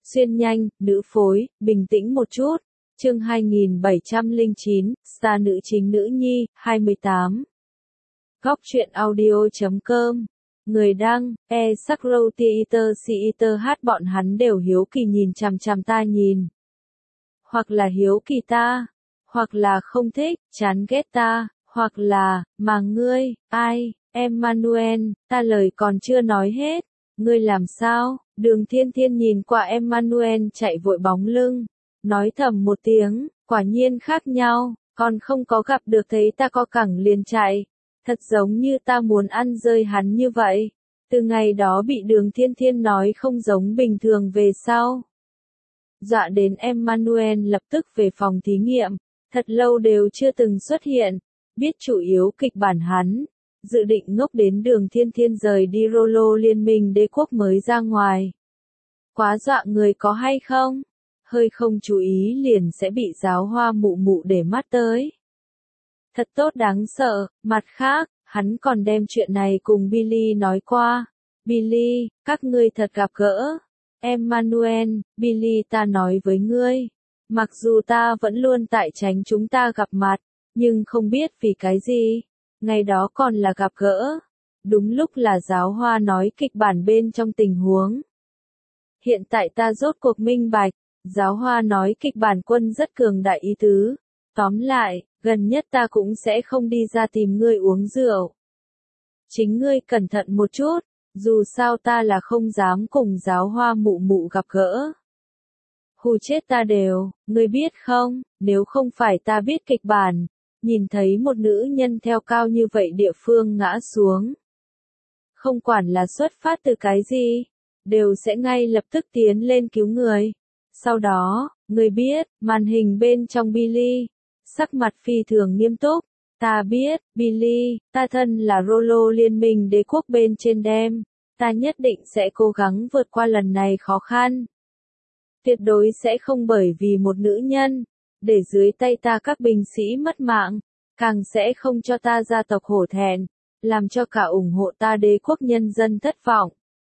Xuyên nhanh, nữ phối, bình tĩnh một chút. Chương 2709, Star nữ chính nữ nhi, 28. Góc truyện audio.com. Người đăng, Sakrow Theater hát bọn hắn đều hiếu kỳ nhìn chằm chằm ta nhìn. Hoặc là hiếu kỳ ta, hoặc là không thích, chán ghét ta, hoặc là, mà ngươi, ai, Emmanuel, ta lời còn chưa nói hết. Ngươi làm sao? Đường Thiên Thiên nhìn qua Emmanuel chạy vội bóng lưng, nói thầm một tiếng, quả nhiên khác nhau, còn không có gặp được thấy ta có cẳng liền chạy, thật giống như ta muốn ăn rơi hắn như vậy. Từ ngày đó bị Đường Thiên Thiên nói không giống bình thường về sau, dọa đến Emmanuel lập tức về phòng thí nghiệm, thật lâu đều chưa từng xuất hiện, biết chủ yếu kịch bản hắn. Dự định ngốc đến Đường Thiên Thiên rời đi Rolo liên minh đế quốc mới ra ngoài. Quá dọa người có hay không? Hơi không chú ý liền sẽ bị giáo hoa mụ mụ để mắt tới. Thật tốt đáng sợ, mặt khác, hắn còn đem chuyện này cùng Billy nói qua. Billy, các ngươi thật gặp gỡ. Emmanuel, Billy ta nói với ngươi. Mặc dù ta vẫn luôn tại tránh chúng ta gặp mặt, nhưng không biết vì cái gì. Ngày đó còn là gặp gỡ. Đúng lúc là giáo hoa nói kịch bản bên trong tình huống. Hiện tại ta rốt cuộc minh bạch. Giáo hoa nói kịch bản quân rất cường đại ý tứ. Tóm lại, gần nhất ta cũng sẽ không đi ra tìm ngươi uống rượu. Chính ngươi cẩn thận một chút. Dù sao ta là không dám cùng giáo hoa mụ mụ gặp gỡ. Hù chết ta đều, ngươi biết không, nếu không phải ta biết kịch bản. Nhìn thấy một nữ nhân theo cao như vậy địa phương ngã xuống. Không quản là xuất phát từ cái gì, đều sẽ ngay lập tức tiến lên cứu người. Sau đó, người biết, màn hình bên trong Billy, sắc mặt phi thường nghiêm túc. Ta biết, Billy, ta thân là Rolo liên minh đế quốc bên trên đem. Ta nhất định sẽ cố gắng vượt qua lần này khó khăn. Tuyệt đối sẽ không bởi vì một nữ nhân. Để dưới tay ta các binh sĩ mất mạng, càng sẽ không cho ta gia tộc hổ thẹn, làm cho cả ủng hộ ta đế quốc nhân dân thất vọng.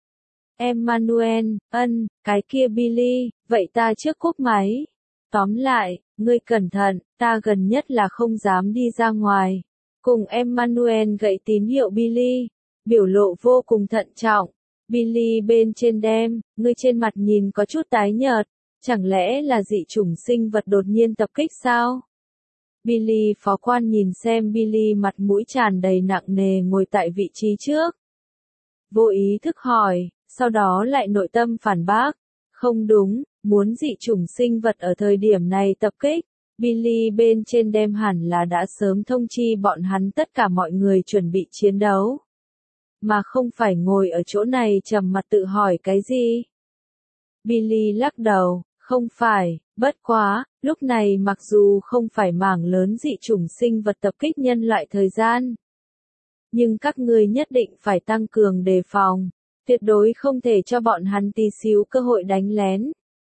Emmanuel, cái kia Billy, vậy ta trước cúp máy. Tóm lại, ngươi cẩn thận, ta gần nhất là không dám đi ra ngoài. Cùng Emmanuel gậy tín hiệu Billy, biểu lộ vô cùng thận trọng. Billy bên trên đem, ngươi trên mặt nhìn có chút tái nhợt. Chẳng lẽ là dị chủng sinh vật đột nhiên tập kích sao? Billy phó quan nhìn xem Billy mặt mũi tràn đầy nặng nề ngồi tại vị trí trước. Vô ý thức hỏi, sau đó lại nội tâm phản bác. Không đúng, muốn dị chủng sinh vật ở thời điểm này tập kích. Billy bên trên đem hẳn là đã sớm thông chi bọn hắn tất cả mọi người chuẩn bị chiến đấu. Mà không phải ngồi ở chỗ này trầm mặt tự hỏi cái gì. Billy lắc đầu. Không phải, bất quá, lúc này mặc dù không phải mảng lớn dị chủng sinh vật tập kích nhân loại thời gian. Nhưng các ngươi nhất định phải tăng cường đề phòng, tuyệt đối không thể cho bọn hắn tí xíu cơ hội đánh lén.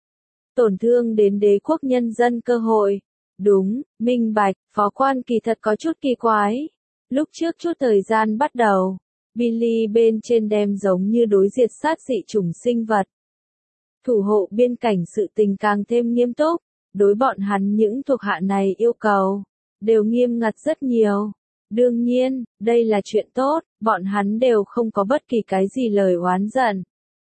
Tổn thương đến đế quốc nhân dân cơ hội. Đúng, minh bạch, phó quan kỳ thật có chút kỳ quái. Lúc trước chút thời gian bắt đầu, Billy bên trên đem giống như đối diệt sát dị chủng sinh vật. Thủ hộ biên cảnh sự tình càng thêm nghiêm túc, đối bọn hắn những thuộc hạ này yêu cầu, đều nghiêm ngặt rất nhiều. Đương nhiên, đây là chuyện tốt, bọn hắn đều không có bất kỳ cái gì lời oán giận.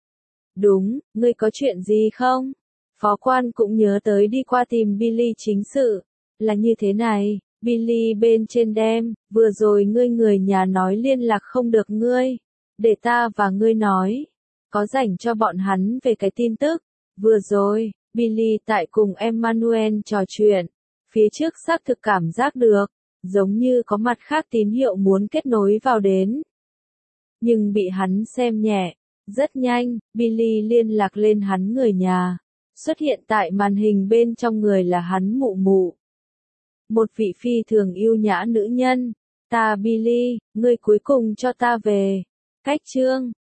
Đúng, ngươi có chuyện gì không? Phó quan cũng nhớ tới đi qua tìm Billy chính sự. Là như thế này, Billy bên trên đem, vừa rồi ngươi người nhà nói liên lạc không được ngươi. Để ta và ngươi nói. Có rảnh cho bọn hắn về cái tin tức. Vừa rồi, Billy tại cùng Emmanuel trò chuyện. Phía trước xác thực cảm giác được, giống như có mặt khác tín hiệu muốn kết nối vào đến. Nhưng bị hắn xem nhẹ. Rất nhanh, Billy liên lạc lên hắn người nhà. Xuất hiện tại màn hình bên trong người là hắn mụ mụ. Một vị phi thường yêu nhã nữ nhân. Ta Billy, ngươi cuối cùng cho ta về. Cách chương